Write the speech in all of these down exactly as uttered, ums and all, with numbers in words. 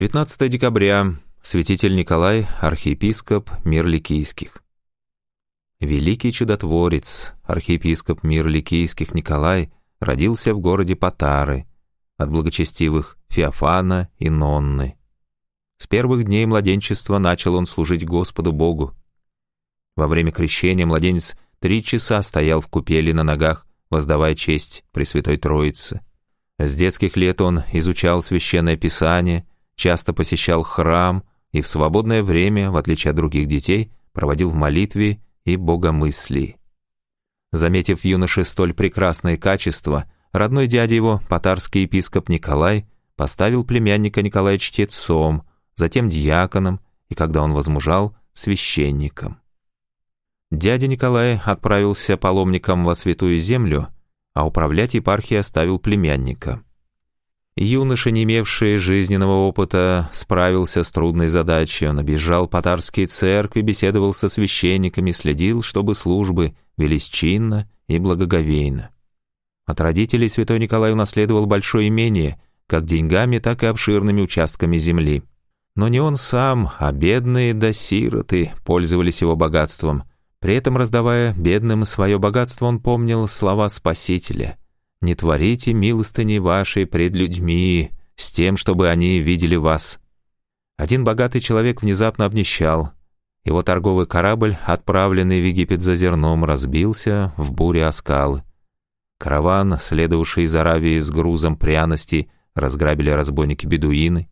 пятнадцатое декабря. Святитель Николай, архиепископ мир Ликийских. Великий чудотворец, архиепископ мир Ликийских Николай родился в городе Патары от благочестивых Феофана и Нонны. С первых дней младенчества начал он служить Господу Богу. Во время крещения младенец три часа стоял в купели на ногах, воздавая честь Пресвятой Троице. С детских лет он изучал Священное Писание, часто посещал храм и в свободное время, в отличие от других детей, проводил в молитве и богомыслии. Заметив в юноше столь прекрасные качества, родной дядя его, патарский епископ Николай, поставил племянника Николая чтецом, затем диаконом и, когда он возмужал, священником. Дядя Николай отправился паломником во Святую Землю, а управлять епархией оставил племянника. Юноша, не имевший жизненного опыта, справился с трудной задачей. Он объезжал патарские церкви, беседовал со священниками, следил, чтобы службы велись чинно и благоговейно. От родителей святой Николай унаследовал большое имение, как деньгами, так и обширными участками земли. Но не он сам, а бедные да сироты пользовались его богатством. При этом, раздавая бедным свое богатство, он помнил слова Спасителя: «Не творите милостыни вашей пред людьми, с тем, чтобы они видели вас». Один богатый человек внезапно обнищал. Его торговый корабль, отправленный в Египет за зерном, разбился в буре о скалы. Караван, следовавший из Аравии с грузом пряностей, разграбили разбойники-бедуины.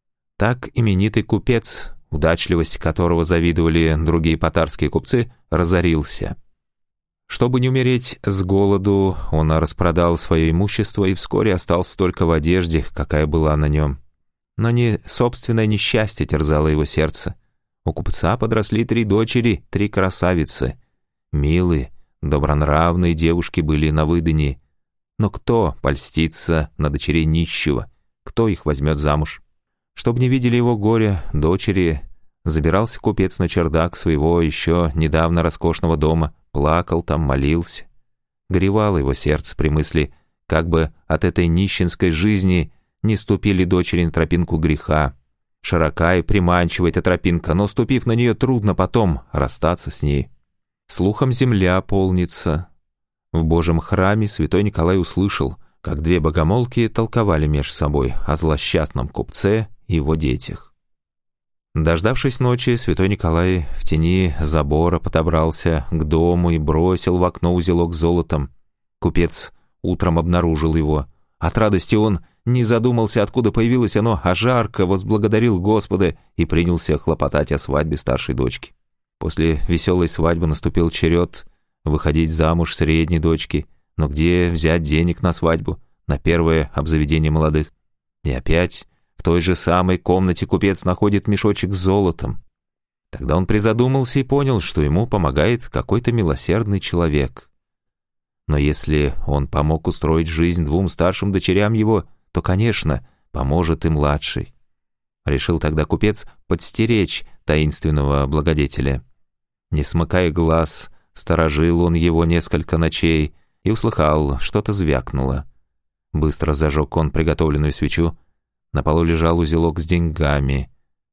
Так именитый купец, удачливость которого завидовали другие патарские купцы, разорился. Чтобы не умереть с голоду, он распродал свое имущество и вскоре остался только в одежде, какая была на нем. Но не собственное несчастье терзало его сердце. У купца подросли три дочери, три красавицы. Милые, добронравные девушки были на выданье. Но кто польстится на дочерей нищего? Кто их возьмет замуж? Чтобы не видели его горя, дочери, забирался купец на чердак своего еще недавно роскошного дома, плакал там, молился. Горевало его сердце при мысли, как бы от этой нищенской жизни не ступили дочери на тропинку греха. Широка и приманчива эта тропинка, но, ступив на нее, трудно потом расстаться с ней. Слухом земля полнится. В Божьем храме святой Николай услышал, как две богомолки толковали меж собой о злосчастном купце и его детях. Дождавшись ночи, святой Николай в тени забора подобрался к дому и бросил в окно узелок с золотом. Купец утром обнаружил его. От радости он не задумался, откуда появилось оно, а жарко возблагодарил Господа и принялся хлопотать о свадьбе старшей дочки. После веселой свадьбы наступил черед выходить замуж средней дочки, но где взять денег на свадьбу, на первое обзаведение молодых? И опять в той же самой комнате купец находит мешочек с золотом. Тогда он призадумался и понял, что ему помогает какой-то милосердный человек. Но если он помог устроить жизнь двум старшим дочерям его, то, конечно, поможет и младшей. Решил тогда купец подстеречь таинственного благодетеля. Не смыкая глаз, сторожил он его несколько ночей и услыхал, что-то звякнуло. Быстро зажег он приготовленную свечу. На полу лежал узелок с деньгами.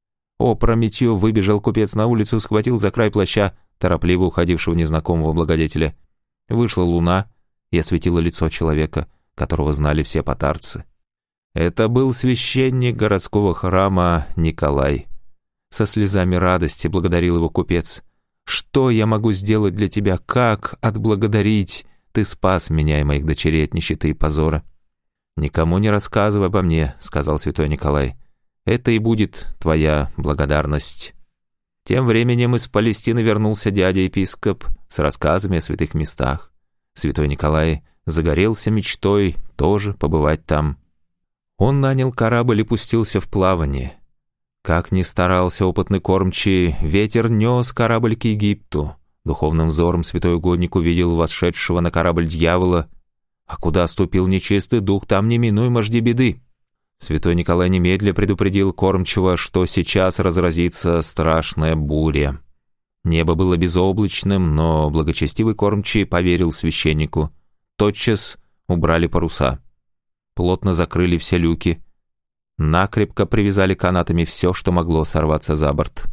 Опрометью выбежал купец на улицу, схватил за край плаща торопливо уходившего незнакомого благодетеля. Вышла луна и осветила лицо человека, которого знали все патарцы. Это был священник городского храма Николай. Со слезами радости благодарил его купец. «Что я могу сделать для тебя? Как отблагодарить? Ты спас меня и моих дочерей от нищеты и позора». «Никому не рассказывай обо мне», — сказал святой Николай. «Это и будет твоя благодарность». Тем временем из Палестины вернулся дядя-епископ с рассказами о святых местах. Святой Николай загорелся мечтой тоже побывать там. Он нанял корабль и пустился в плавание. Как ни старался опытный кормчий, ветер нес корабль к Египту. Духовным взором святой угодник увидел восшедшего на корабль дьявола. А куда ступил нечистый дух, там неминуемо жди беды. Святой Николай немедля предупредил кормчего, что сейчас разразится страшная буря. Небо было безоблачным, но благочестивый кормчий поверил священнику. Тотчас убрали паруса. Плотно закрыли все люки. накрепко привязали канатами все, что могло сорваться за борт.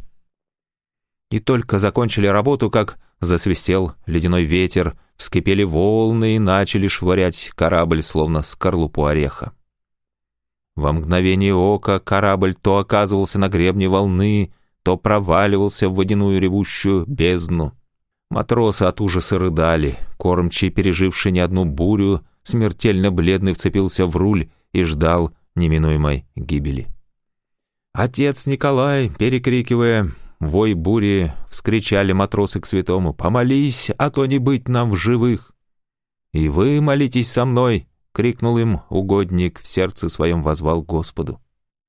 И только закончили работу, как засвистел ледяной ветер, вскипели волны и начали швырять корабль, словно скорлупу ореха. Во мгновение ока корабль то оказывался на гребне волны, то проваливался в водяную ревущую бездну. Матросы от ужаса рыдали, кормчий, переживший не одну бурю, смертельно бледный вцепился в руль и ждал неминуемой гибели. «Отец Николай!» — перекрикивая вой бури, вскричали матросы к святому: «Помолись, а то не быть нам в живых!» «И вы молитесь со мной!» — крикнул им угодник, в сердце своем воззвал Господу.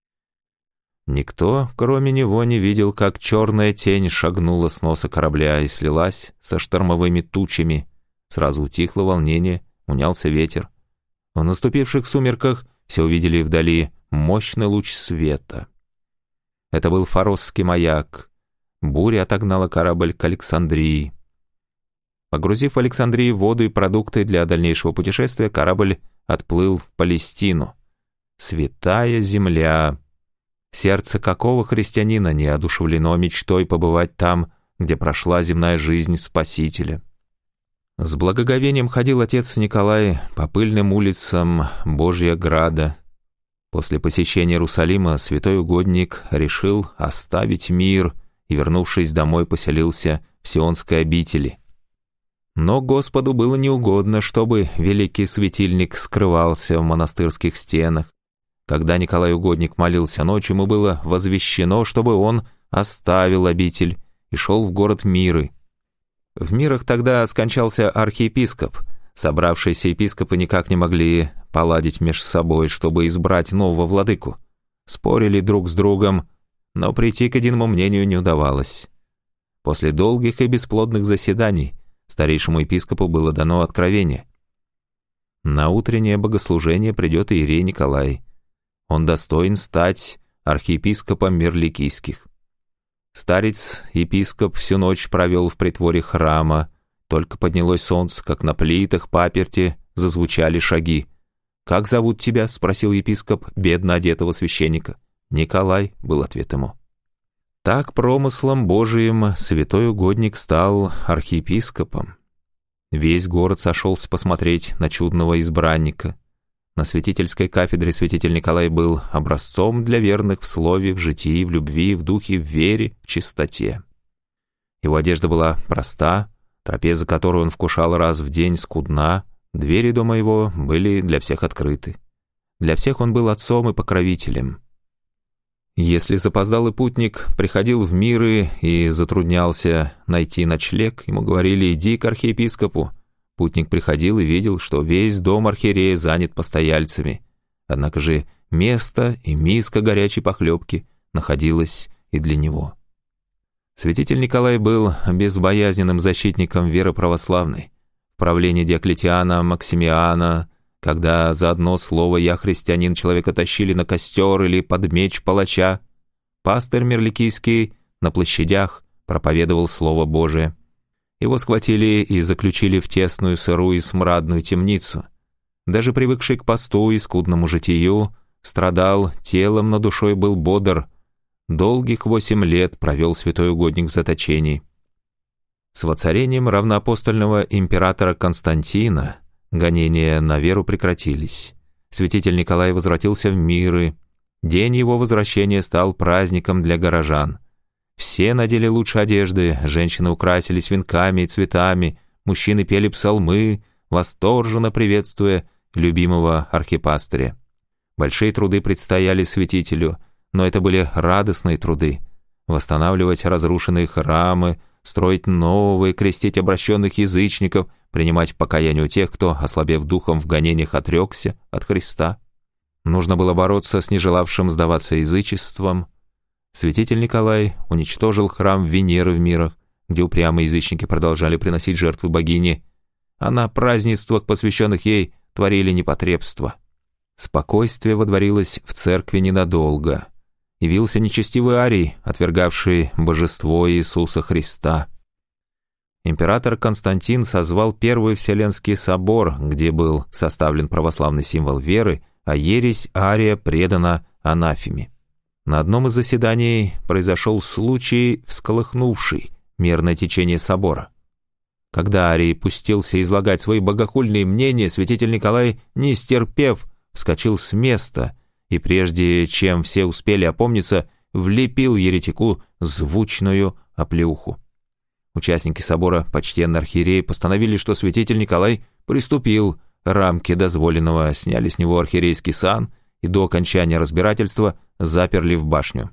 Никто, кроме него, не видел, как черная тень шагнула с носа корабля и слилась со штормовыми тучами. Сразу утихло волнение, унялся ветер. В наступивших сумерках все увидели вдали мощный луч света. Это был форосский маяк. Буря отогнала корабль к Александрии. Погрузив в Александрии воду и продукты для дальнейшего путешествия, корабль отплыл в Палестину. Святая земля! Сердце какого христианина не одушевлено мечтой побывать там, где прошла земная жизнь Спасителя? С благоговением ходил отец Николай по пыльным улицам Божья Града. После посещения Иерусалима святой угодник решил оставить мир и, вернувшись домой, поселился в Сионской обители. Но Господу было неугодно, чтобы великий светильник скрывался в монастырских стенах. Когда Николай Угодник молился ночью, ему было возвещено, чтобы он оставил обитель и шел в город Миры. В Мирах тогда скончался архиепископ. Собравшиеся епископы никак не могли поладить между собой, чтобы избрать нового владыку. Спорили друг с другом, но прийти к единому мнению не удавалось. После долгих и бесплодных заседаний старейшему епископу было дано откровение. На утреннее богослужение придет иерей Николай. Он достоин стать архиепископом Мирликийских. Старец-епископ всю ночь провел в притворе храма. Только поднялось солнце, как на плитах паперти зазвучали шаги. «Как зовут тебя?» — спросил епископ бедно одетого священника. «Николай», — был ответ ему. Так промыслом Божиим святой угодник стал архиепископом. Весь город сошелся посмотреть на чудного избранника. На святительской кафедре святитель Николай был образцом для верных в слове, в житии, в любви, в духе, в вере, в чистоте. Его одежда была проста, трапеза, которую он вкушал раз в день, скудна, двери дома его были для всех открыты. Для всех он был отцом и покровителем. Если запоздалый путник приходил в Миры и затруднялся найти ночлег, ему говорили: «Иди к архиепископу». Путник приходил и видел, что весь дом архиерея занят постояльцами. Однако же место и миска горячей похлебки находилось и для него. Святитель Николай был безбоязненным защитником веры православной. В правлении Диоклетиана, Максимиана, когда за одно слово «я христианин» человека тащили на костер или под меч палача, пастырь Мирликийский на площадях проповедовал Слово Божие. Его схватили и заключили в тесную, сырую и смрадную темницу. Даже привыкший к посту и скудному житию, страдал телом, но душой был бодр. Долгих восемь лет провел святой угодник в заточении. С воцарением равноапостольного императора Константина гонения на веру прекратились. Святитель Николай возвратился в Миры. День его возвращения стал праздником для горожан. Все надели лучшие одежды, женщины украсились венками и цветами, мужчины пели псалмы, восторженно приветствуя любимого архипастыря. Большие труды предстояли святителю, но это были радостные труды. Восстанавливать разрушенные храмы, строить новые, крестить обращенных язычников, принимать покаяние у тех, кто, ослабев духом в гонениях, отрекся от Христа. Нужно было бороться с нежелавшим сдаваться язычеством. Святитель Николай уничтожил храм Венеры в Мирах, где упрямые язычники продолжали приносить жертвы богине, а на празднествах, посвященных ей, творили непотребство. Спокойствие водворилось в церкви ненадолго. Явился нечестивый Арий, отвергавший божество Иисуса Христа. Император Константин созвал Первый Вселенский собор, где был составлен православный символ веры, а ересь Ария предана анафеме. На одном из заседаний произошел случай, всколыхнувший мирное течение собора. Когда Арий пустился излагать свои богохульные мнения, святитель Николай, не стерпев, вскочил с места и, прежде чем все успели опомниться, влепил еретику звучную оплеуху. Участники собора, почтенный архиерей, постановили, что святитель Николай приступил рамки дозволенного, сняли с него архиерейский сан и до окончания разбирательства заперли в башню.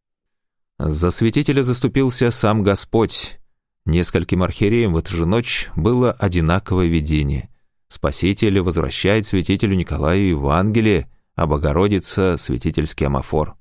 За святителя заступился сам Господь. Нескольким архиереям в эту же ночь было одинаковое видение. Спаситель возвращает святителю Николаю Евангелие, а Богородица — святительский амафор.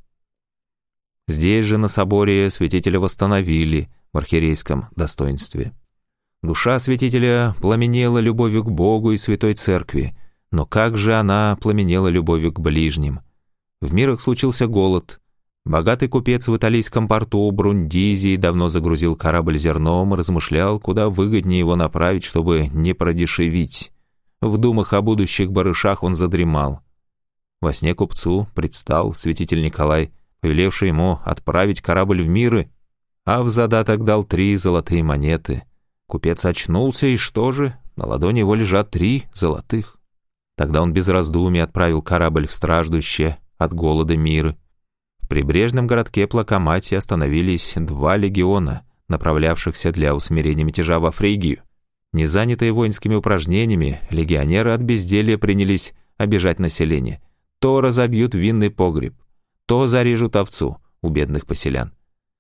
Здесь же на соборе святителя восстановили в архиерейском достоинстве. Душа святителя пламенела любовью к Богу и Святой Церкви, но как же она пламенела любовью к ближним? В мирах случился голод. Богатый купец в италийском порту Брундизии давно загрузил корабль зерном и размышлял, куда выгоднее его направить, чтобы не продешевить. В думах о будущих барышах он задремал. Во сне купцу предстал святитель Николай, повелевший ему отправить корабль в миры, а в задаток дал три золотые монеты. Купец очнулся, и что же? На ладони его лежат три золотых. Тогда он без раздумий отправил корабль в страждущее от голода миры. В прибрежном городке Плакамате остановились два легиона, направлявшихся для усмирения мятежа во Фригию. Не занятые воинскими упражнениями, легионеры от безделья принялись обижать население. То разобьют винный погреб, то зарежут овцу у бедных поселян.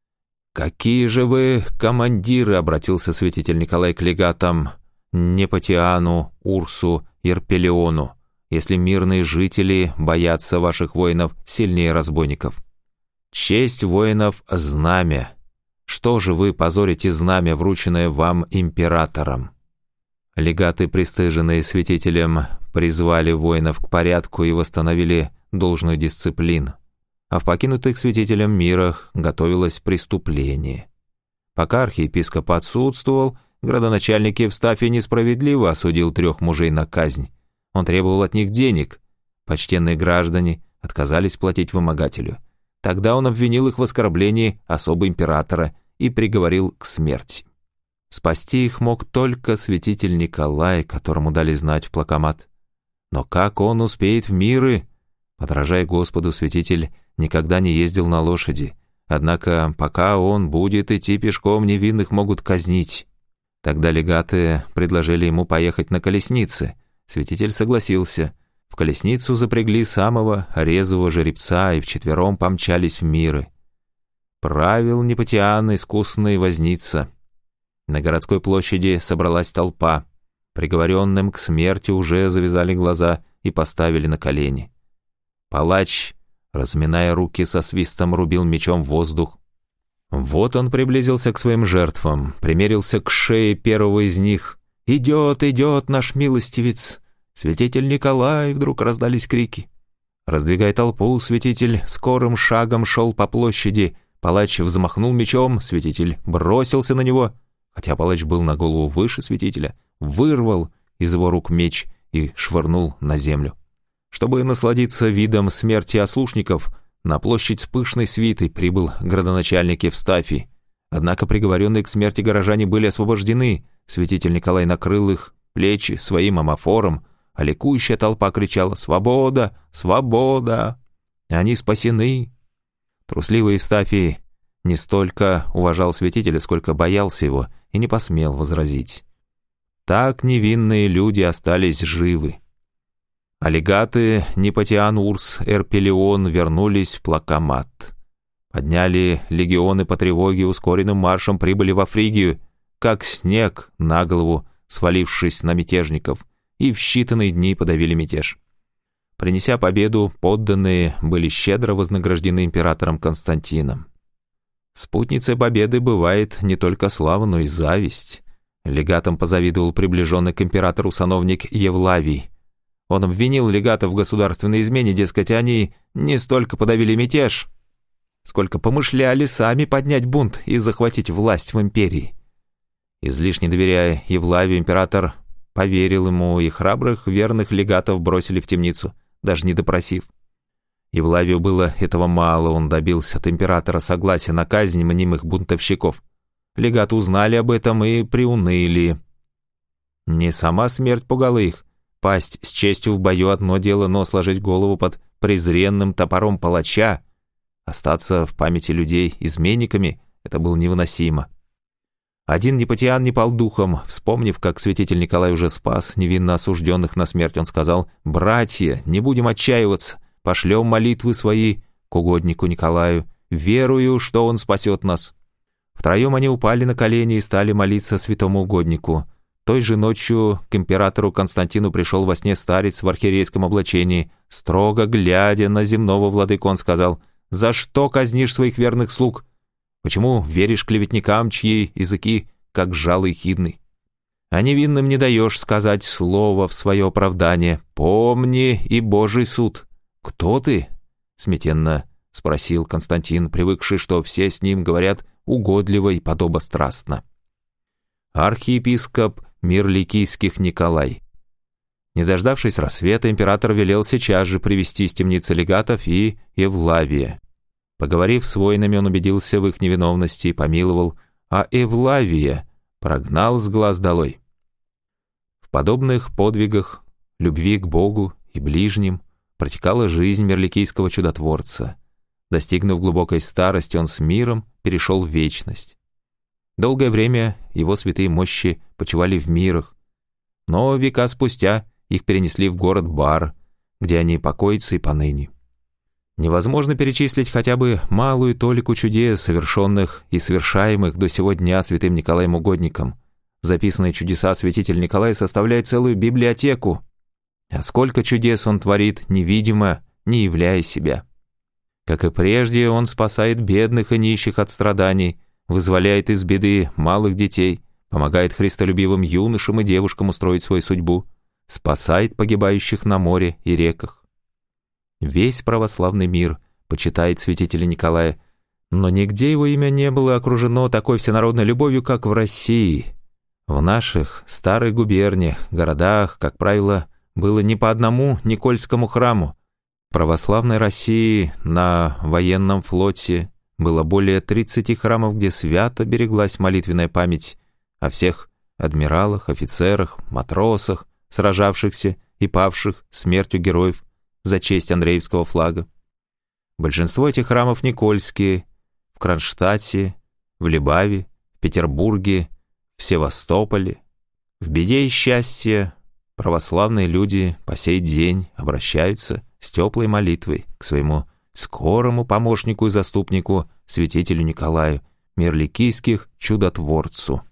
«Какие же вы командиры!» — обратился святитель Николай к легатам Непотиану, Урсу, Ерпелиону, если мирные жители боятся ваших воинов сильнее разбойников. Честь воинов — знамя. Что же вы позорите знамя, врученное вам императором? Легаты, пристыженные святителем, призвали воинов к порядку и восстановили должную дисциплину. А в покинутых святителем мирах готовилось преступление. Пока архиепископ отсутствовал, градоначальник Евстафий несправедливо осудил трех мужей на казнь. Он требовал от них денег. Почтенные граждане отказались платить вымогателю. Тогда он обвинил их в оскорблении особо императора и приговорил к смерти. Спасти их мог только святитель Николай, которому дали знать в Плакамат. Но как он успеет в миры? Подражая Господу, святитель никогда не ездил на лошади. Однако, пока он будет идти пешком, невинных могут казнить. Тогда легаты предложили ему поехать на колеснице. Святитель согласился. В колесницу запрягли самого резвого жеребца и вчетвером помчались в миры. Правил Непотиан искусный возница. На городской площади собралась толпа. Приговоренным к смерти уже завязали глаза и поставили на колени. Палач, разминая руки, со свистом рубил мечом в воздух. Вот он приблизился к своим жертвам, примерился к шее первого из них. «Идет, идет наш милостивец! Святитель Николай!» — вдруг раздались крики. Раздвигая толпу, святитель скорым шагом шел по площади. Палач взмахнул мечом, святитель бросился на него, хотя палач был на голову выше святителя, вырвал из его рук меч и швырнул на землю. Чтобы насладиться видом смерти ослушников, на площадь с пышной свитой прибыл градоначальник Евстафий. Однако приговоренные к смерти горожане были освобождены. Святитель Николай накрыл их плечи своим амафором, а ликующая толпа кричала «Свобода! Свобода!» Они спасены. Трусливый Евстафий не столько уважал святителя, сколько боялся его и не посмел возразить. Так невинные люди остались живы. А легаты Непотиан, Урс, Эрпелион вернулись в Плакамат. Подняли легионы по тревоге, ускоренным маршем прибыли во Фригию, как снег на голову, свалившись на мятежников, и в считанные дни подавили мятеж. Принеся победу, подданные были щедро вознаграждены императором Константином. Спутницей победы бывает не только слава, но и зависть. Легатам позавидовал приближенный к императору сановник Евлавий. Он обвинил легатов в государственной измене, дескать, они не столько подавили мятеж, сколько помышляли сами поднять бунт и захватить власть в империи. Излишне доверяя Евлавию, император поверил ему, и храбрых верных легатов бросили в темницу, даже не допросив. Евлавию было этого мало, он добился от императора согласия на казнь мнимых бунтовщиков. Легаты узнали об этом и приуныли. Не сама смерть пугала их. Пасть с честью в бою одно дело, но сложить голову под презренным топором палача, остаться в памяти людей изменниками — это было невыносимо. Один Непотиан не пал духом. Вспомнив, как святитель Николай уже спас невинно осужденных на смерть, он сказал: «Братья, не будем отчаиваться, пошлем молитвы свои к угоднику Николаю, верую, что он спасет нас». Втроем они упали на колени и стали молиться святому угоднику. Той же ночью к императору Константину пришел во сне старец в архиерейском облачении. Строго глядя на земного владыку, он сказал: «За что казнишь своих верных слуг? Почему веришь клеветникам, чьи языки, как жало ехидны? А невинным не даешь сказать слово в свое оправдание. Помни и Божий суд». «Кто ты?» — смятенно спросил Константин, привыкший, что все с ним говорят угодливо и подобострастно. «Архиепископ Мирликийских Николай». Не дождавшись рассвета, император велел сейчас же привести из темницы легатов и Евлавия. Поговорив с воинами, он убедился в их невиновности и помиловал, а Евлавия прогнал с глаз долой. В подобных подвигах, любви к Богу и ближним, протекала жизнь мирликийского чудотворца. Достигнув глубокой старости, он с миром перешел в вечность. Долгое время его святые мощи почивали в мирах, но века спустя их перенесли в город Бар, где они покоятся и поныне. Невозможно перечислить хотя бы малую толику чудес, совершенных и совершаемых до сего дня святым Николаем Угодником. Записанные чудеса святитель Николай составляют целую библиотеку. А сколько чудес он творит, невидимо, не являя себя. Как и прежде, он спасает бедных и нищих от страданий, вызволяет из беды малых детей, помогает христолюбивым юношам и девушкам устроить свою судьбу, спасает погибающих на море и реках. Весь православный мир почитает святителя Николая, но нигде его имя не было окружено такой всенародной любовью, как в России. В наших старых губерниях, городах, как правило, было не по одному Никольскому храму. В православной России на военном флоте было более тридцати храмов, где свято береглась молитвенная память о всех адмиралах, офицерах, матросах, сражавшихся и павших смертью героев за честь Андреевского флага. Большинство этих храмов никольские, в Кронштадте, в Либаве, в Петербурге, в Севастополе. В беде и счастье православные люди по сей день обращаются с теплой молитвой к своему скорому помощнику и заступнику, святителю Николаю, Мирликийских чудотворцу.